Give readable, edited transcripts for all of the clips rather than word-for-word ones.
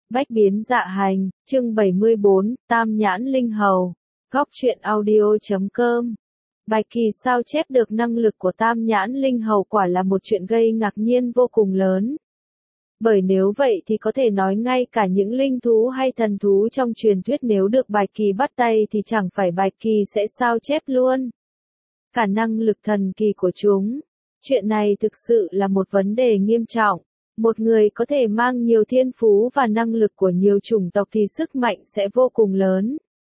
Bách biến dạ hành, chương 74, Tam nhãn linh hầu. Góc truyện audio.com. Bạch Kỳ sao chép được năng lực của Tam nhãn linh hầu quả là một chuyện gây ngạc nhiên vô cùng lớn. Bởi nếu vậy thì có thể nói ngay cả những linh thú hay thần thú trong truyền thuyết nếu được Bạch Kỳ bắt tay thì chẳng phải Bạch Kỳ sẽ sao chép luôn. Cả năng lực thần kỳ của chúng. Chuyện này thực sự là một vấn đề nghiêm trọng. Một người có thể mang nhiều thiên phú và năng lực của nhiều chủng tộc thì sức mạnh sẽ vô cùng lớn.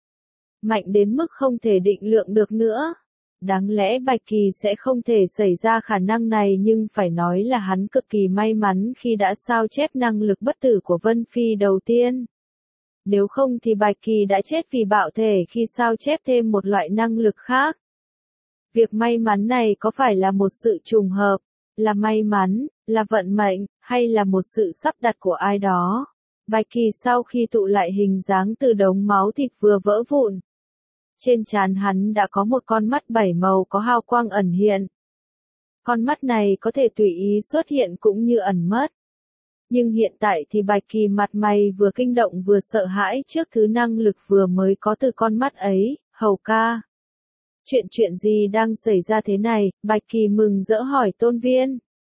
Mạnh đến mức không thể định lượng được nữa. Đáng lẽ Bạch Kỳ sẽ không thể xảy ra khả năng này nhưng phải nói là hắn cực kỳ may mắn khi đã sao chép năng lực bất tử của Vân Phi đầu tiên. Nếu không thì Bạch Kỳ đã chết vì bạo thể khi sao chép thêm một loại năng lực khác. Việc may mắn này có phải là một sự trùng hợp, là may mắn, là vận mệnh, hay là một sự sắp đặt của ai đó? Bạch Kỳ sau khi tụ lại hình dáng từ đống máu thịt vừa vỡ vụn. Trên trán hắn đã có một con mắt 7 màu có hào quang ẩn hiện. Con mắt này có thể tùy ý xuất hiện cũng như ẩn mất. Nhưng hiện tại thì Bạch Kỳ mặt mày vừa kinh động vừa sợ hãi trước thứ năng lực vừa mới có từ con mắt ấy, hầu ca. Chuyện gì đang xảy ra thế này? Bạch Kỳ mừng rỡ hỏi Tôn Viên.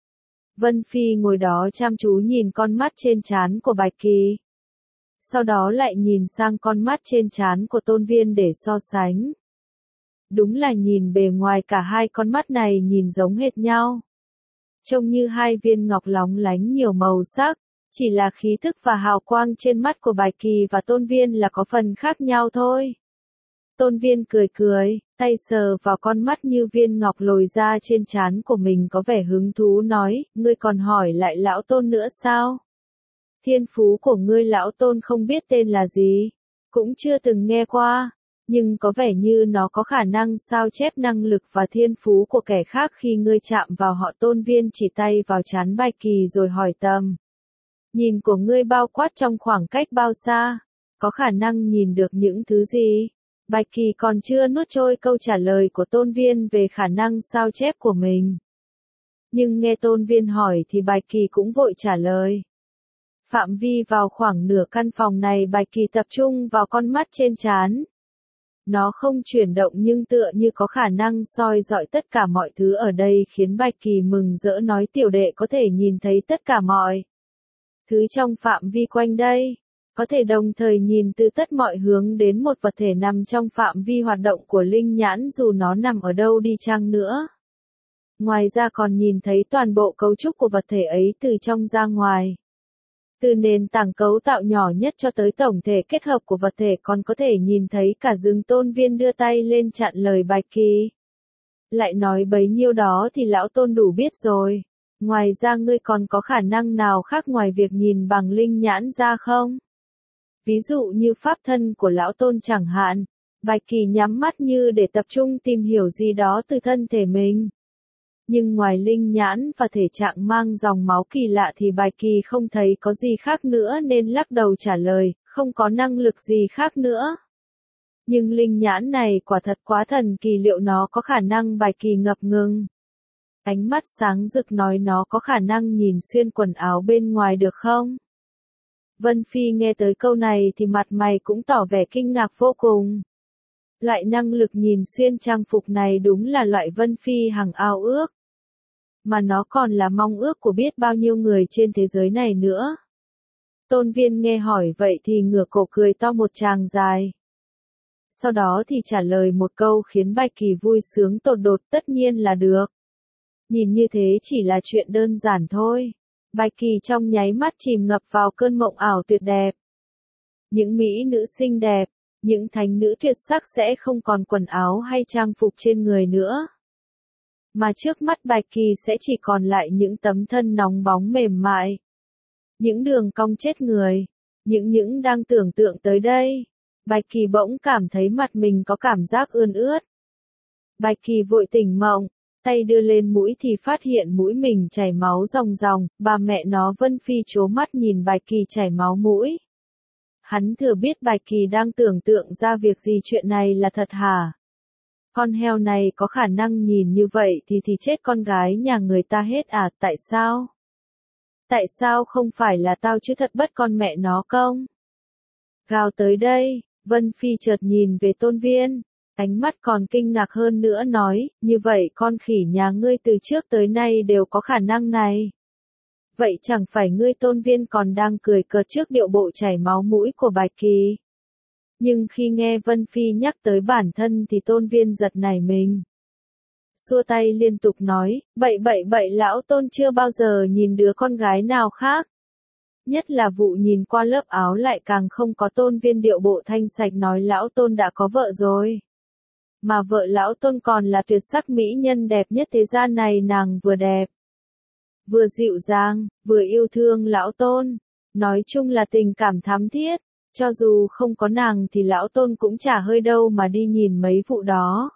Vân Phi ngồi đó chăm chú nhìn con mắt trên trán của Bạch Kỳ. Sau đó lại nhìn sang con mắt trên trán của Tôn Viên để so sánh. Đúng là nhìn bề ngoài cả hai con mắt này nhìn giống hệt nhau. Trông như hai viên ngọc lóng lánh nhiều màu sắc, chỉ là khí thức và hào quang trên mắt của Bạch Kỳ và Tôn Viên là có phần khác nhau thôi. Tôn Viên cười cười, tay sờ vào con mắt như viên ngọc lồi ra trên trán của mình có vẻ hứng thú nói, ngươi còn hỏi lại lão Tôn nữa sao? Thiên phú của ngươi lão Tôn không biết tên là gì, cũng chưa từng nghe qua, nhưng có vẻ như nó có khả năng sao chép năng lực và thiên phú của kẻ khác khi ngươi chạm vào họ. Tôn Viên chỉ tay vào trán Bạch Kỳ rồi hỏi tầm. Nhìn của ngươi bao quát trong khoảng cách bao xa? Có khả năng nhìn được những thứ gì? Bạch Kỳ còn chưa nuốt trôi câu trả lời của Tôn Viên về khả năng sao chép của mình. Nhưng nghe Tôn Viên hỏi thì Bạch Kỳ cũng vội trả lời. Phạm vi vào khoảng nửa căn phòng này Bạch Kỳ tập trung vào con mắt trên trán. Nó không chuyển động nhưng tựa như có khả năng soi rọi tất cả mọi thứ ở đây khiến Bạch Kỳ mừng rỡ nói tiểu đệ có thể nhìn thấy tất cả mọi thứ trong phạm vi quanh đây. Có thể đồng thời nhìn từ tất mọi hướng đến một vật thể nằm trong phạm vi hoạt động của linh nhãn dù nó nằm ở đâu đi chăng nữa. Ngoài ra còn nhìn thấy toàn bộ cấu trúc của vật thể ấy từ trong ra ngoài. Từ nền tảng cấu tạo nhỏ nhất cho tới tổng thể kết hợp của vật thể còn có thể nhìn thấy cả rừng. Tôn Viên đưa tay lên chặn lời Bạch Kỳ. Lại nói bấy nhiêu đó thì lão Tôn đủ biết rồi. Ngoài ra ngươi còn có khả năng nào khác ngoài việc nhìn bằng linh nhãn ra không? Ví dụ như pháp thân của lão Tôn chẳng hạn. Bạch Kỳ nhắm mắt như để tập trung tìm hiểu gì đó từ thân thể mình. Nhưng ngoài linh nhãn và thể trạng mang dòng máu kỳ lạ thì Bạch Kỳ không thấy có gì khác nữa nên lắc đầu trả lời, không có năng lực gì khác nữa. Nhưng linh nhãn này quả thật quá thần kỳ, liệu nó có khả năng? Bạch Kỳ ngập ngừng. Ánh mắt sáng rực nói nó có khả năng nhìn xuyên quần áo bên ngoài được không? Vân Phi nghe tới câu này thì mặt mày cũng tỏ vẻ kinh ngạc vô cùng. Loại năng lực nhìn xuyên trang phục này đúng là loại Vân Phi hằng ao ước. Mà nó còn là mong ước của biết bao nhiêu người trên thế giới này nữa. Tôn Viên nghe hỏi vậy thì ngửa cổ cười to một tràng dài. Sau đó thì trả lời một câu khiến Bạch Kỳ vui sướng tột đột, tất nhiên là được. Nhìn như thế chỉ là chuyện đơn giản thôi. Bạch Kỳ trong nháy mắt chìm ngập vào cơn mộng ảo tuyệt đẹp. Những mỹ nữ xinh đẹp, những thánh nữ tuyệt sắc sẽ không còn quần áo hay trang phục trên người nữa. Mà trước mắt Bạch Kỳ sẽ chỉ còn lại những tấm thân nóng bóng mềm mại. Những đường cong chết người. Những đang tưởng tượng tới đây. Bạch Kỳ bỗng cảm thấy mặt mình có cảm giác ươn ướt. Bạch Kỳ vội tỉnh mộng. Tay đưa lên mũi thì phát hiện mũi mình chảy máu ròng ròng, bà mẹ nó Vân Phi trố mắt nhìn Bạch Kỳ chảy máu mũi. Hắn thừa biết Bạch Kỳ đang tưởng tượng ra việc gì, chuyện này là thật hả? Con heo này có khả năng nhìn như vậy thì chết con gái nhà người ta hết à, tại sao? Tại sao không phải là tao chứ thật bất con mẹ nó công. Gào tới đây, Vân Phi chợt nhìn về Tôn Viên, ánh mắt còn kinh ngạc hơn nữa nói, như vậy con khỉ nhà ngươi từ trước tới nay đều có khả năng này. Vậy chẳng phải ngươi Tôn Viên còn đang cười cợt trước điệu bộ chảy máu mũi của Bạch Kỳ. Nhưng khi nghe Vân Phi nhắc tới bản thân thì Tôn Viên giật nảy mình. Xua tay liên tục nói, bậy lão Tôn chưa bao giờ nhìn đứa con gái nào khác. Nhất là vụ nhìn qua lớp áo lại càng không có Tôn Viên điệu bộ thanh sạch nói lão Tôn đã có vợ rồi. Mà vợ lão Tôn còn là tuyệt sắc mỹ nhân đẹp nhất thế gian này, nàng vừa đẹp, vừa dịu dàng, vừa yêu thương lão Tôn. Nói chung là tình cảm thắm thiết, cho dù không có nàng thì lão Tôn cũng chả hơi đâu mà đi nhìn mấy vụ đó.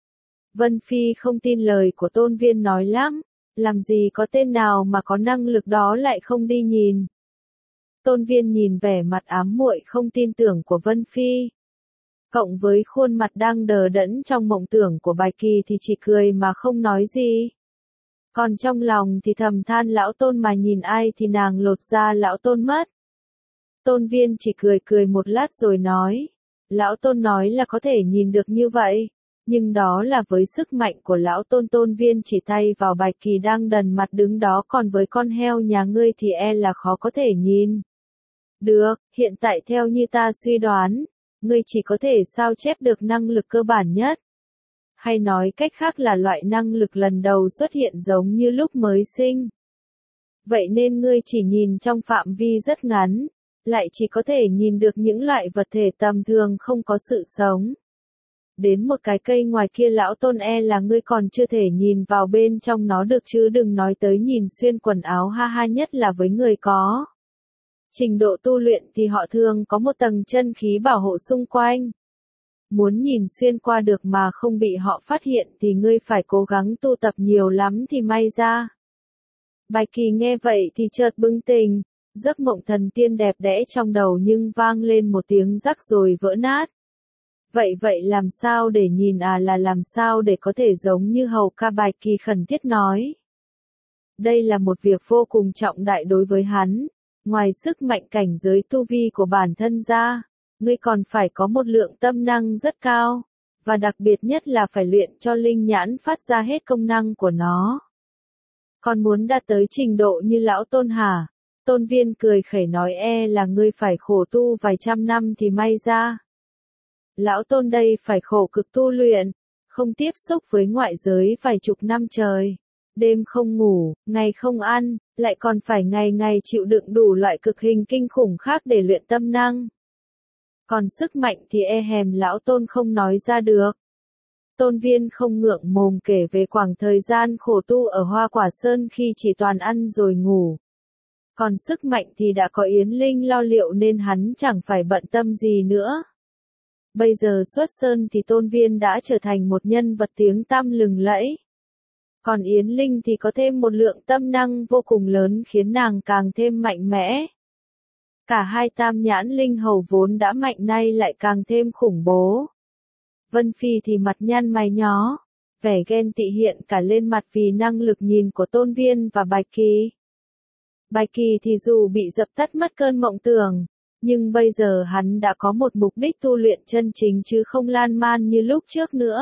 Vân Phi không tin lời của Tôn Viên nói lắm, làm gì có tên nào mà có năng lực đó lại không đi nhìn. Tôn Viên nhìn vẻ mặt ám muội không tin tưởng của Vân Phi, cộng với khuôn mặt đang đờ đẫn trong mộng tưởng của Bạch Kỳ thì chỉ cười mà không nói gì. Còn trong lòng thì thầm than lão Tôn mà nhìn ai thì nàng lột da lão Tôn mất. Tôn Viên chỉ cười một lát rồi nói, lão Tôn nói là có thể nhìn được như vậy, nhưng đó là với sức mạnh của lão Tôn. Tôn Viên chỉ tay vào Bạch Kỳ đang đần mặt đứng đó, còn với con heo nhà ngươi thì e là khó có thể nhìn được. Hiện tại theo như ta suy đoán, ngươi chỉ có thể sao chép được năng lực cơ bản nhất. Hay nói cách khác là loại năng lực lần đầu xuất hiện giống như lúc mới sinh. Vậy nên ngươi chỉ nhìn trong phạm vi rất ngắn, lại chỉ có thể nhìn được những loại vật thể tầm thường không có sự sống. Đến một cái cây ngoài kia lão Tôn e là ngươi còn chưa thể nhìn vào bên trong nó được, chứ đừng nói tới nhìn xuyên quần áo, ha ha. Nhất là với người có trình độ tu luyện thì họ thường có một tầng chân khí bảo hộ xung quanh. Muốn nhìn xuyên qua được mà không bị họ phát hiện thì ngươi phải cố gắng tu tập nhiều lắm thì may ra. Bạch Kỳ nghe vậy thì chợt bừng tỉnh, giấc mộng thần tiên đẹp đẽ trong đầu nhưng vang lên một tiếng rắc rồi vỡ nát. Vậy làm sao để nhìn là làm sao để có thể giống như hầu ca? Bạch Kỳ khẩn thiết nói. Đây là một việc vô cùng trọng đại đối với hắn, ngoài sức mạnh cảnh giới tu vi của bản thân ra, ngươi còn phải có một lượng tâm năng rất cao, và đặc biệt nhất là phải luyện cho linh nhãn phát ra hết công năng của nó. Còn muốn đạt tới trình độ như lão Tôn hả? Tôn Viên cười khẩy nói e là ngươi phải khổ tu vài trăm năm thì may ra. Lão Tôn đây phải khổ cực tu luyện, không tiếp xúc với ngoại giới vài chục năm trời, đêm không ngủ, ngày không ăn, lại còn phải ngày ngày chịu đựng đủ loại cực hình kinh khủng khác để luyện tâm năng. Còn sức mạnh thì e hèm lão Tôn không nói ra được. Tôn Viên không ngượng mồm kể về khoảng thời gian khổ tu ở Hoa Quả Sơn khi chỉ toàn ăn rồi ngủ. Còn sức mạnh thì đã có Yến Linh lo liệu nên hắn chẳng phải bận tâm gì nữa. Bây giờ xuất sơn thì Tôn Viên đã trở thành một nhân vật tiếng tăm lừng lẫy. Còn Yến Linh thì có thêm một lượng tâm năng vô cùng lớn khiến nàng càng thêm mạnh mẽ. Cả hai tam nhãn linh hầu vốn đã mạnh nay lại càng thêm khủng bố. Vân Phi thì mặt nhăn mày nhó, vẻ ghen tị hiện cả lên mặt vì năng lực nhìn của Tôn Viên và Bạch Kỳ. Bạch Kỳ thì dù bị dập tắt mất cơn mộng tưởng, nhưng bây giờ hắn đã có một mục đích tu luyện chân chính chứ không lan man như lúc trước nữa.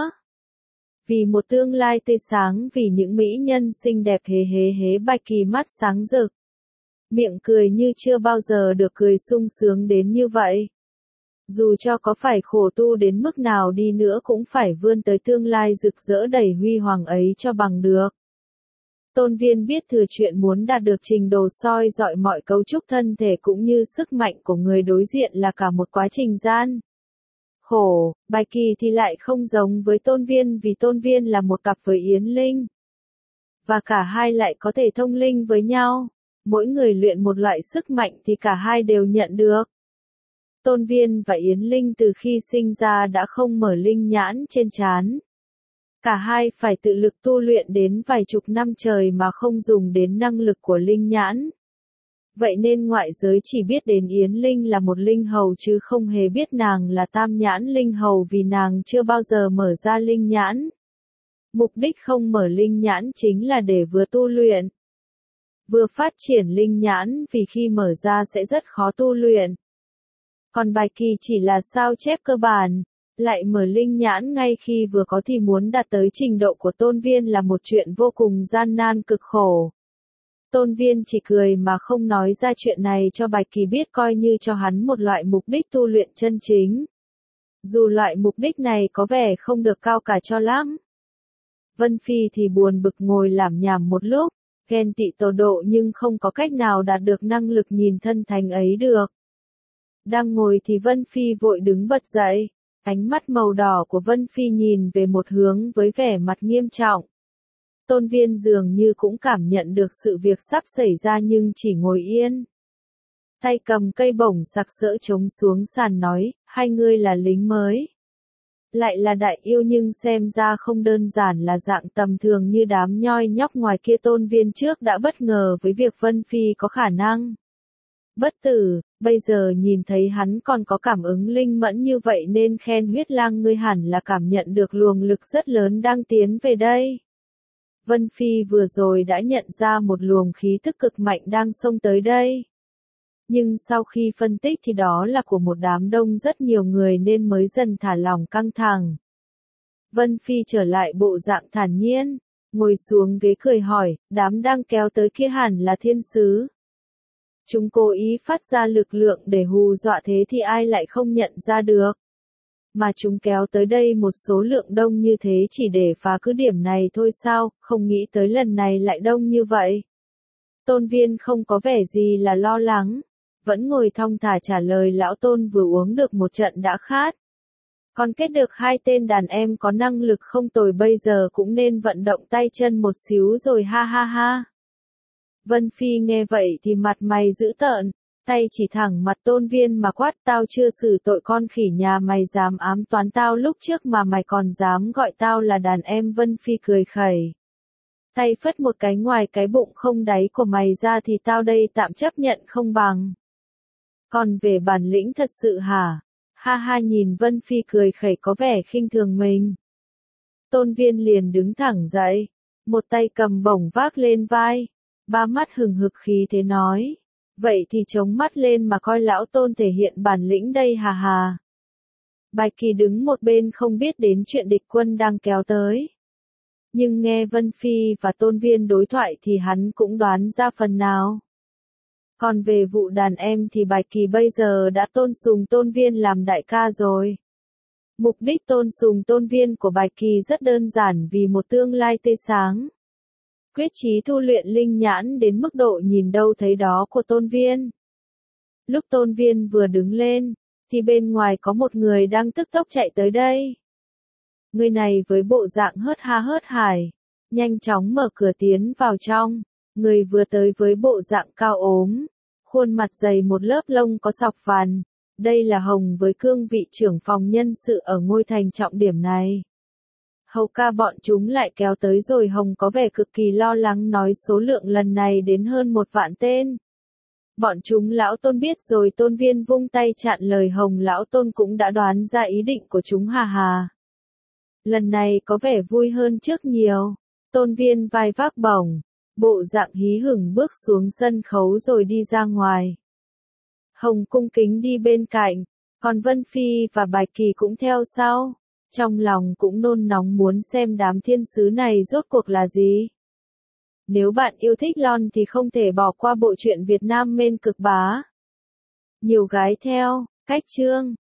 Vì một tương lai tươi sáng, vì những mỹ nhân xinh đẹp hế, Bạch Kỳ mắt sáng rực, miệng cười như chưa bao giờ được cười sung sướng đến như vậy. Dù cho có phải khổ tu đến mức nào đi nữa cũng phải vươn tới tương lai rực rỡ đầy huy hoàng ấy cho bằng được. Tôn Viên biết thừa chuyện muốn đạt được trình độ soi dọi mọi cấu trúc thân thể cũng như sức mạnh của người đối diện là cả một quá trình gian khổ. Bạch Kỳ thì lại không giống với Tôn Viên vì Tôn Viên là một cặp với Yến Linh. Và cả hai lại có thể thông linh với nhau. Mỗi người luyện một loại sức mạnh thì cả hai đều nhận được. Tôn Viên và Yến Linh từ khi sinh ra đã không mở linh nhãn trên trán. Cả hai phải tự lực tu luyện đến vài chục năm trời mà không dùng đến năng lực của linh nhãn. Vậy nên ngoại giới chỉ biết đến Yến Linh là một linh hầu chứ không hề biết nàng là tam nhãn linh hầu vì nàng chưa bao giờ mở ra linh nhãn. Mục đích không mở linh nhãn chính là để vừa tu luyện, vừa phát triển linh nhãn vì khi mở ra sẽ rất khó tu luyện. Còn bài kỳ chỉ là sao chép cơ bản, lại mở linh nhãn ngay khi vừa có thì muốn đạt tới trình độ của Tôn Viên là một chuyện vô cùng gian nan cực khổ. Tôn Viên chỉ cười mà không nói ra chuyện này cho Bạch Kỳ biết, coi như cho hắn một loại mục đích tu luyện chân chính. Dù loại mục đích này có vẻ không được cao cả cho lắm. Vân Phi thì buồn bực ngồi lảm nhảm một lúc, ghen tị tột độ nhưng không có cách nào đạt được năng lực nhìn thân thánh ấy được. Đang ngồi thì Vân Phi vội đứng bật dậy, ánh mắt màu đỏ của Vân Phi nhìn về một hướng với vẻ mặt nghiêm trọng. Tôn Viên dường như cũng cảm nhận được sự việc sắp xảy ra nhưng chỉ ngồi yên. Tay cầm cây bổng sặc sỡ trống xuống sàn nói, hai ngươi là lính mới. Lại là đại yêu nhưng xem ra không đơn giản là dạng tầm thường như đám nhoi nhóc ngoài kia. Tôn Viên trước đã bất ngờ với việc Vân Phi có khả năng bất tử, bây giờ nhìn thấy hắn còn có cảm ứng linh mẫn như vậy nên khen Huyết Lang ngươi hẳn là cảm nhận được luồng lực rất lớn đang tiến về đây. Vân Phi vừa rồi đã nhận ra một luồng khí thức cực mạnh đang xông tới đây. Nhưng sau khi phân tích thì đó là của một đám đông rất nhiều người nên mới dần thả lỏng căng thẳng. Vân Phi trở lại bộ dạng thản nhiên, ngồi xuống ghế cười hỏi, đám đang kéo tới kia hẳn là thiên sứ. Chúng cố ý phát ra lực lượng để hù dọa thế thì ai lại không nhận ra được. Mà chúng kéo tới đây một số lượng đông như thế chỉ để phá cứ điểm này thôi sao, không nghĩ tới lần này lại đông như vậy. Tôn Viên không có vẻ gì là lo lắng, vẫn ngồi thong thả trả lời lão Tôn vừa uống được một trận đã khát. Còn kết được hai tên đàn em có năng lực không tồi bây giờ cũng nên vận động tay chân một xíu rồi ha ha ha. Vân Phi nghe vậy thì mặt mày dữ tợn, tay chỉ thẳng mặt Tôn Viên mà quát, tao chưa xử tội con khỉ nhà mày dám ám toán tao lúc trước mà mày còn dám gọi tao là đàn em. Vân Phi cười khẩy. Tay phất một cái ngoài cái bụng không đáy của mày ra thì tao đây tạm chấp nhận không bằng. Còn về bản lĩnh thật sự hả? Ha ha, nhìn Vân Phi cười khẩy có vẻ khinh thường mình. Tôn Viên liền đứng thẳng dậy, một tay cầm bổng vác lên vai, ba mắt hừng hực khí thế nói. Vậy thì chống mắt lên mà coi lão Tôn thể hiện bản lĩnh đây hà hà. Bạch Kỳ đứng một bên không biết đến chuyện địch quân đang kéo tới. Nhưng nghe Vân Phi và Tôn Viên đối thoại thì hắn cũng đoán ra phần nào. Còn về vụ đàn em thì Bạch Kỳ bây giờ đã tôn sùng Tôn Viên làm đại ca rồi. Mục đích tôn sùng Tôn Viên của Bạch Kỳ rất đơn giản vì một tương lai tươi sáng. Quyết chí tu luyện linh nhãn đến mức độ nhìn đâu thấy đó của Tôn Viên. Lúc Tôn Viên vừa đứng lên, thì bên ngoài có một người đang tức tốc chạy tới đây. Người này với bộ dạng hớt ha hớt hải, nhanh chóng mở cửa tiến vào trong. Người vừa tới với bộ dạng cao ốm, khuôn mặt dày một lớp lông có sọc vằn. Đây là Hồng với cương vị trưởng phòng nhân sự ở ngôi thành trọng điểm này. Hầu ca bọn chúng lại kéo tới rồi. Hồng có vẻ cực kỳ lo lắng nói số lượng lần này đến hơn 1 vạn tên. Bọn chúng lão Tôn biết rồi. Tôn Viên vung tay chặn lời Hồng. Lão Tôn cũng đã đoán ra ý định của chúng hà hà. Lần này có vẻ vui hơn trước nhiều. Tôn Viên vai vác bổng, bộ dạng hí hửng bước xuống sân khấu rồi đi ra ngoài. Hồng cung kính đi bên cạnh, còn Vân Phi và Bạch Kỳ cũng theo sau. Trong lòng cũng nôn nóng muốn xem đám thiên sứ này rốt cuộc là gì. Nếu bạn yêu thích Lon thì không thể bỏ qua bộ truyện Việt Nam Mên Cực Bá. Nhiều gái theo, cách chương.